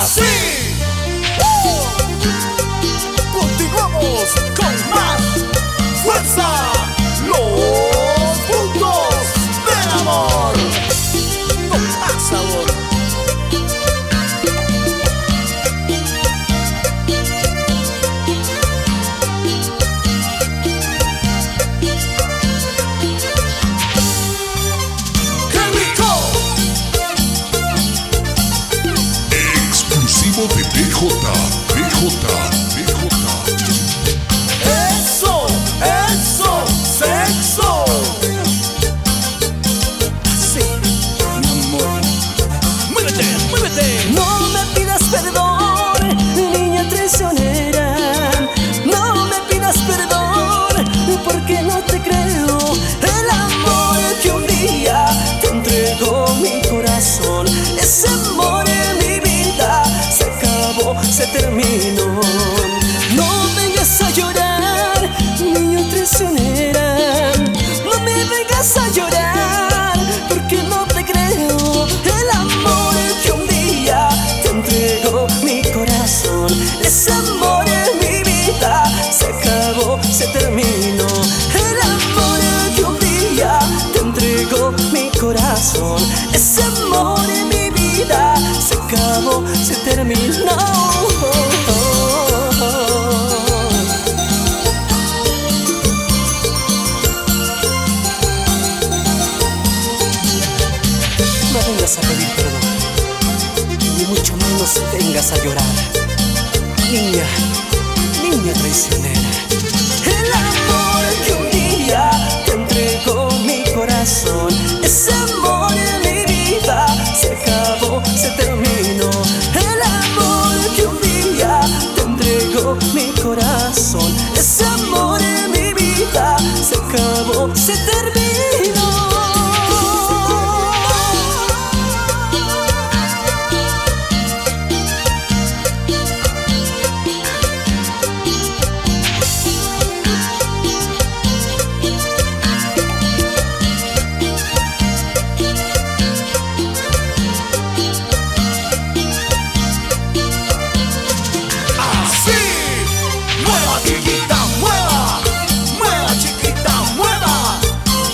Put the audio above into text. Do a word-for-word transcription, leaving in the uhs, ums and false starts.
así. ¡Uh! Continuamos con más fuerza. Los puntos del amor. Con más sabor. De B J, B J, B J. Eso, eso, sexo. Así, mi amor. Muévete, muévete. No me pidas perdón, niña traicionera. No me pidas perdón, porque no te creo. El amor que un día te entregó mi corazón, ese amor en mi vida se acabó, se terminó. No vengas a llorar, niña traicionera. No me vengas a llorar, porque no te creo. El amor que un día te entregó mi corazón, ese amor en mi vida se acabó, se terminó. El amor que un día te entregó mi corazón, ese amor en mi vida se acabó, se terminó. No vengas a pedir perdón, ni mucho menos vengas a llorar, niña, niña traicionera. El amor que un día te entregó mi corazón, ese amor en mi vida se acabó, se terminó. El amor que un día te entregó mi corazón, ese amor en mi vida se acabó, se terminó.